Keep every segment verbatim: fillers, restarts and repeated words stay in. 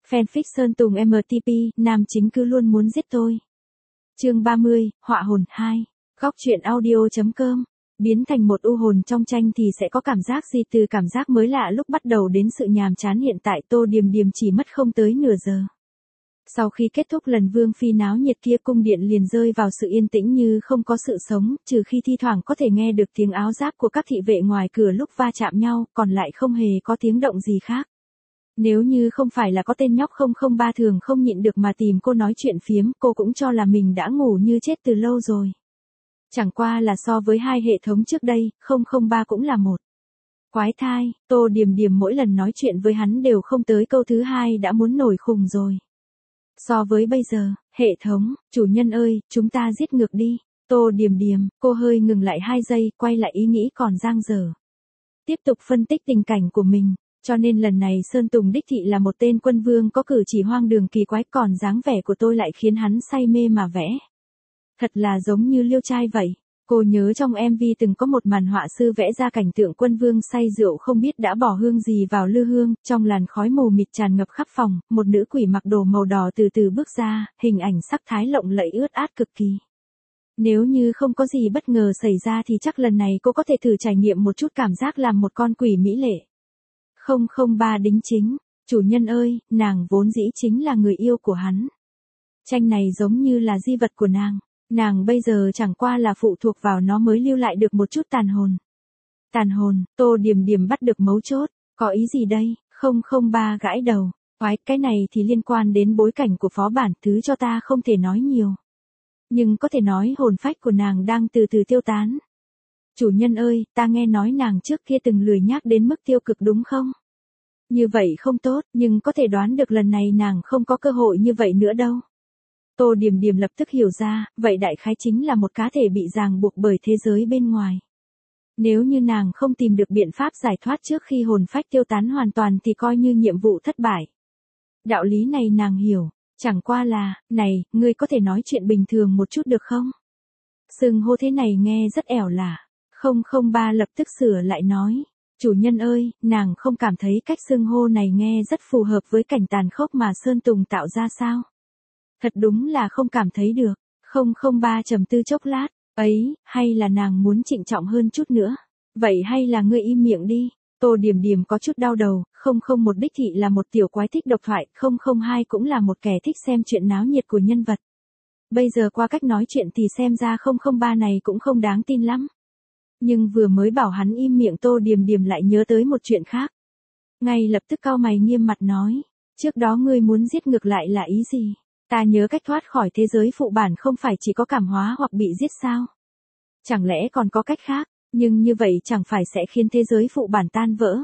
Fanfic Sơn Tùng em tê pê, nam chính cứ luôn muốn giết tôi. Chương ba mươi, Họa hồn hai. Góc truyện audio chấm com. Biến thành một u hồn trong tranh thì sẽ có cảm giác gì? Từ cảm giác mới lạ lúc bắt đầu đến sự nhàm chán hiện tại, Tô Điềm Điềm chỉ mất không tới nửa giờ. Sau khi kết thúc lần vương phi náo nhiệt kia, cung điện liền rơi vào sự yên tĩnh như không có sự sống, trừ khi thi thoảng có thể nghe được tiếng áo giáp của các thị vệ ngoài cửa lúc va chạm nhau, còn lại không hề có tiếng động gì khác. Nếu như không phải là có tên nhóc không không ba thường không nhịn được mà tìm cô nói chuyện phiếm, cô cũng cho là mình đã ngủ như chết từ lâu rồi. Chẳng qua là so với hai hệ thống trước đây, không không ba cũng là một quái thai, Tô Điềm Điềm mỗi lần nói chuyện với hắn đều không tới câu thứ hai đã muốn nổi khùng rồi. So với bây giờ, hệ thống, chủ nhân ơi, chúng ta giết ngược đi. Tô Điềm Điềm, cô hơi ngừng lại hai giây, quay lại ý nghĩ còn dang dở. Tiếp tục phân tích tình cảnh của mình, cho nên lần này Sơn Tùng đích thị là một tên quân vương có cử chỉ hoang đường kỳ quái, còn dáng vẻ của tôi lại khiến hắn say mê mà vẽ. Thật là giống như liêu trai vậy. Cô nhớ trong em vê từng có một màn họa sư vẽ ra cảnh tượng quân vương say rượu không biết đã bỏ hương gì vào lư hương, trong làn khói mù mịt tràn ngập khắp phòng, một nữ quỷ mặc đồ màu đỏ từ từ bước ra, hình ảnh sắc thái lộng lẫy ướt át cực kỳ. Nếu như không có gì bất ngờ xảy ra thì chắc lần này cô có thể thử trải nghiệm một chút cảm giác làm một con quỷ mỹ lệ. không không ba đính chính, chủ nhân ơi, nàng vốn dĩ chính là người yêu của hắn. Tranh này giống như là di vật của nàng. Nàng bây giờ chẳng qua là phụ thuộc vào nó mới lưu lại được một chút tàn hồn. Tàn hồn, Tô Điềm Điềm bắt được mấu chốt, có ý gì đây? không không ba gãi đầu, oái, cái này thì liên quan đến bối cảnh của phó bản, thứ cho ta không thể nói nhiều. Nhưng có thể nói hồn phách của nàng đang từ từ tiêu tán. Chủ nhân ơi, ta nghe nói nàng trước kia từng lười nhác đến mức tiêu cực đúng không? Như vậy không tốt, nhưng có thể đoán được lần này nàng không có cơ hội như vậy nữa đâu. Tô Điềm Điềm lập tức hiểu ra, vậy đại khái chính là một cá thể bị ràng buộc bởi thế giới bên ngoài. Nếu như nàng không tìm được biện pháp giải thoát trước khi hồn phách tiêu tán hoàn toàn thì coi như nhiệm vụ thất bại. Đạo lý này nàng hiểu, chẳng qua là, này, ngươi có thể nói chuyện bình thường một chút được không? Xưng hô thế này nghe rất ẻo lả. không không ba lập tức sửa lại nói, chủ nhân ơi, nàng không cảm thấy cách xưng hô này nghe rất phù hợp với cảnh tàn khốc mà Sơn Tùng tạo ra sao? Thật đúng là không cảm thấy được. không không ba trầm tư chốc lát, ấy, hay là nàng muốn trịnh trọng hơn chút nữa. Vậy hay là ngươi im miệng đi. Tô Điềm Điềm có chút đau đầu, không không một đích thị là một tiểu quái thích độc thoại, không không hai cũng là một kẻ thích xem chuyện náo nhiệt của nhân vật. Bây giờ qua cách nói chuyện thì xem ra không không ba này cũng không đáng tin lắm. Nhưng vừa mới bảo hắn im miệng, Tô Điềm Điềm lại nhớ tới một chuyện khác. Ngay lập tức cau mày nghiêm mặt nói, trước đó ngươi muốn giết ngược lại là ý gì? Ta nhớ cách thoát khỏi thế giới phụ bản không phải chỉ có cảm hóa hoặc bị giết sao? Chẳng lẽ còn có cách khác, nhưng như vậy chẳng phải sẽ khiến thế giới phụ bản tan vỡ?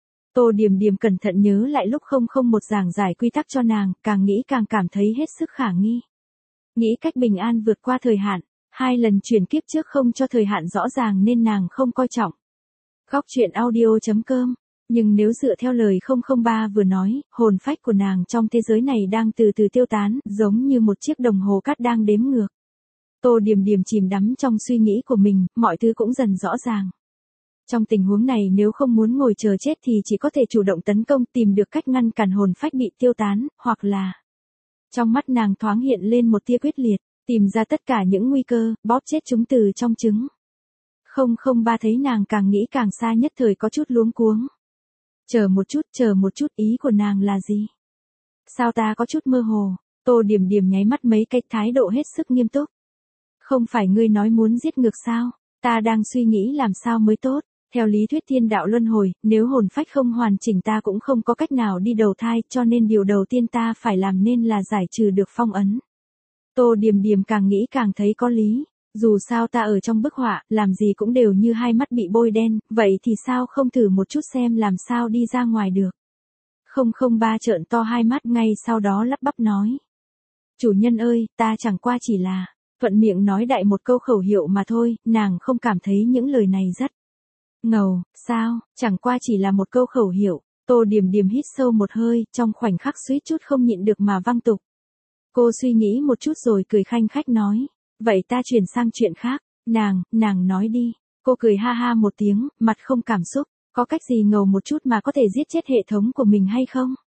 Tô Điềm Điềm cẩn thận nhớ lại lúc không không một giảng giải quy tắc cho nàng, càng nghĩ càng cảm thấy hết sức khả nghi. Nghĩ cách bình an vượt qua thời hạn, hai lần chuyển kiếp trước không cho thời hạn rõ ràng nên nàng không coi trọng. Góc truyện audio chấm com. Nhưng nếu dựa theo lời không không ba vừa nói, hồn phách của nàng trong thế giới này đang từ từ tiêu tán, giống như một chiếc đồng hồ cát đang đếm ngược. Tô Điềm Điềm chìm đắm trong suy nghĩ của mình, mọi thứ cũng dần rõ ràng. Trong tình huống này nếu không muốn ngồi chờ chết thì chỉ có thể chủ động tấn công, tìm được cách ngăn cản hồn phách bị tiêu tán, hoặc là... Trong mắt nàng thoáng hiện lên một tia quyết liệt, tìm ra tất cả những nguy cơ, bóp chết chúng từ trong trứng. không không ba thấy nàng càng nghĩ càng xa, nhất thời có chút luống cuống. Chờ một chút, chờ một chút, ý của nàng là gì? Sao ta có chút mơ hồ? Tô Điềm Điềm nháy mắt mấy cái, thái độ hết sức nghiêm túc. Không phải ngươi nói muốn giết ngược sao? Ta đang suy nghĩ làm sao mới tốt. Theo lý thuyết thiên đạo luân hồi, nếu hồn phách không hoàn chỉnh ta cũng không có cách nào đi đầu thai, cho nên điều đầu tiên ta phải làm nên là giải trừ được phong ấn. Tô Điềm Điềm càng nghĩ càng thấy có lý. Dù sao ta ở trong bức họa, làm gì cũng đều như hai mắt bị bôi đen, vậy thì sao không thử một chút xem làm sao đi ra ngoài được. không không ba trợn to hai mắt, ngay sau đó lắp bắp nói. Chủ nhân ơi, ta chẳng qua chỉ là, thuận miệng nói đại một câu khẩu hiệu mà thôi, nàng không cảm thấy những lời này rất ngầu, sao, chẳng qua chỉ là một câu khẩu hiệu. Tô Điềm Điềm hít sâu một hơi, trong khoảnh khắc suýt chút không nhịn được mà văng tục. Cô suy nghĩ một chút rồi cười khanh khách nói. Vậy ta chuyển sang chuyện khác, nàng, nàng nói đi. Cô cười ha ha một tiếng, mặt không cảm xúc, có cách gì ngầu một chút mà có thể giết chết hệ thống của mình hay không?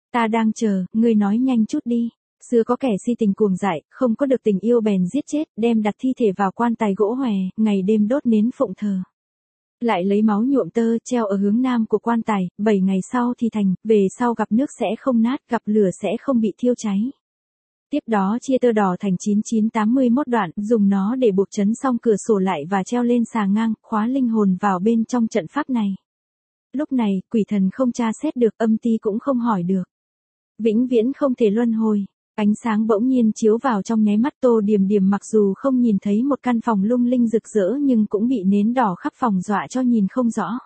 Ta đang chờ, ngươi nói nhanh chút đi. Xưa có kẻ si tình cuồng dại, không có được tình yêu bèn giết chết, đem đặt thi thể vào quan tài gỗ hòe, ngày đêm đốt nến phụng thờ. Lại lấy máu nhuộm tơ treo ở hướng nam của quan tài, bảy ngày sau thì thành, về sau gặp nước sẽ không nát, gặp lửa sẽ không bị thiêu cháy. Tiếp đó chia tơ đỏ thành chín chín tám mươi mốt đoạn, dùng nó để buộc trấn xong cửa sổ lại và treo lên xà ngang, khóa linh hồn vào bên trong trận pháp này. Lúc này, quỷ thần không tra xét được, âm ti cũng không hỏi được. Vĩnh viễn không thể luân hồi. Ánh sáng bỗng nhiên chiếu vào trong nháy mắt Tô Điềm Điềm, mặc dù không nhìn thấy một căn phòng lung linh rực rỡ nhưng cũng bị nến đỏ khắp phòng dọa cho nhìn không rõ.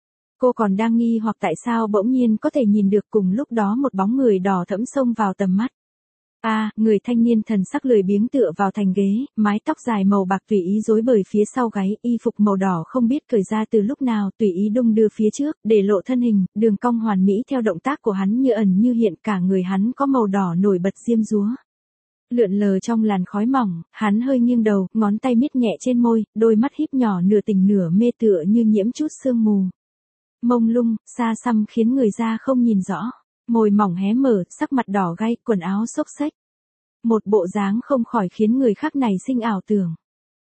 Cô còn đang nghi hoặc tại sao bỗng nhiên có thể nhìn được, cùng lúc đó một bóng người đỏ thẫm xông vào tầm mắt. A, à, người thanh niên thần sắc lười biếng tựa vào thành ghế, mái tóc dài màu bạc tùy ý rối bời phía sau gáy, y phục màu đỏ không biết cởi ra từ lúc nào, tùy ý đung đưa phía trước, để lộ thân hình, đường cong hoàn mỹ theo động tác của hắn như ẩn như hiện, cả người hắn có màu đỏ nổi bật diêm dúa. Lượn lờ trong làn khói mỏng, hắn hơi nghiêng đầu, ngón tay miết nhẹ trên môi, đôi mắt híp nhỏ nửa tỉnh nửa mê tựa như nhiễm chút sương mù. Mông lung, xa xăm khiến người ra không nhìn rõ. Môi mỏng hé mở, sắc mặt đỏ gay, quần áo xốc xếch. Một bộ dáng không khỏi khiến người khác này sinh ảo tưởng.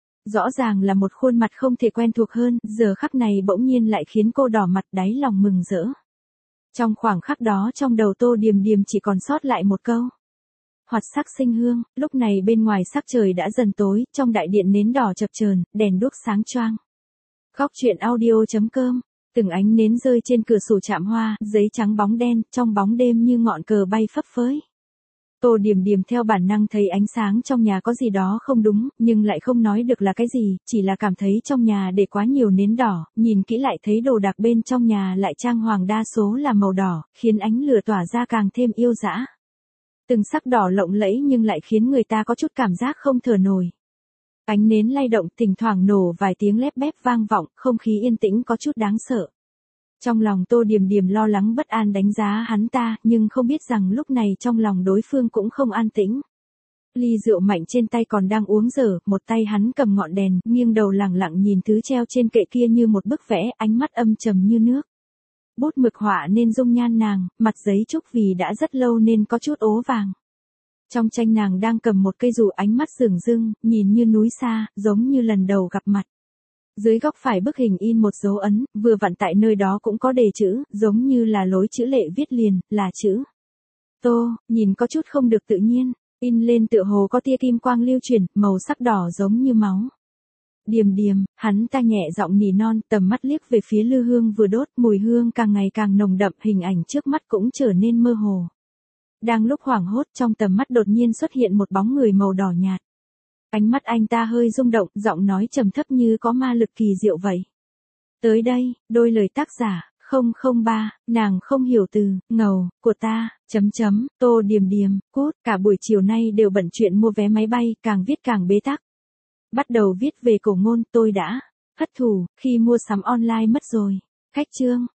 Rõ ràng là một khuôn mặt không thể quen thuộc hơn, giờ khắc này bỗng nhiên lại khiến cô đỏ mặt, đáy lòng mừng rỡ. Trong khoảng khắc đó trong đầu Tô Điềm Điềm chỉ còn sót lại một câu. Hoạt sắc sinh hương. Lúc này bên ngoài sắc trời đã dần tối, trong đại điện nến đỏ chập chờn, đèn đuốc sáng choang. Góc truyện audio chấm com. Từng ánh nến rơi trên cửa sổ chạm hoa, giấy trắng bóng đen, trong bóng đêm như ngọn cờ bay phấp phới. Tô Điềm Điềm theo bản năng thấy ánh sáng trong nhà có gì đó không đúng, nhưng lại không nói được là cái gì, chỉ là cảm thấy trong nhà để quá nhiều nến đỏ, nhìn kỹ lại thấy đồ đạc bên trong nhà lại trang hoàng đa số là màu đỏ, khiến ánh lửa tỏa ra càng thêm yêu dã. Từng sắc đỏ lộng lẫy nhưng lại khiến người ta có chút cảm giác không thở nổi. Ánh nến lay động, thỉnh thoảng nổ vài tiếng lép bép vang vọng, không khí yên tĩnh có chút đáng sợ. Trong lòng Tô Điềm Điềm lo lắng bất an đánh giá hắn ta, nhưng không biết rằng lúc này trong lòng đối phương cũng không an tĩnh. Ly rượu mạnh trên tay còn đang uống dở, một tay hắn cầm ngọn đèn, nghiêng đầu lẳng lặng nhìn thứ treo trên kệ kia như một bức vẽ, ánh mắt âm trầm như nước. Bút mực họa nên dung nhan nàng, mặt giấy trúc vì đã rất lâu nên có chút ố vàng. Trong tranh nàng đang cầm một cây dù, ánh mắt sừng rưng, nhìn như núi xa, giống như lần đầu gặp mặt. Dưới góc phải bức hình in một dấu ấn, vừa vặn tại nơi đó cũng có đề chữ, giống như là lối chữ lệ viết liền, là chữ Tô, nhìn có chút không được tự nhiên, in lên tựa hồ có tia kim quang lưu chuyển, màu sắc đỏ giống như máu. Điềm Điềm, hắn ta nhẹ giọng nỉ non, tầm mắt liếc về phía lư hương vừa đốt, mùi hương càng ngày càng nồng đậm, hình ảnh trước mắt cũng trở nên mơ hồ. Đang lúc hoảng hốt, trong tầm mắt đột nhiên xuất hiện một bóng người màu đỏ nhạt. Ánh mắt anh ta hơi rung động, giọng nói trầm thấp như có ma lực kỳ diệu vậy. Tới đây, đôi lời tác giả, không không ba, nàng không hiểu từ, ngầu, của ta, chấm chấm, Tô Điềm Điềm, cút, cả buổi chiều nay đều bận chuyện mua vé máy bay, càng viết càng bế tắc. Bắt đầu viết về cổ ngôn, tôi đã thất thủ, khi mua sắm online mất rồi. Khách chương.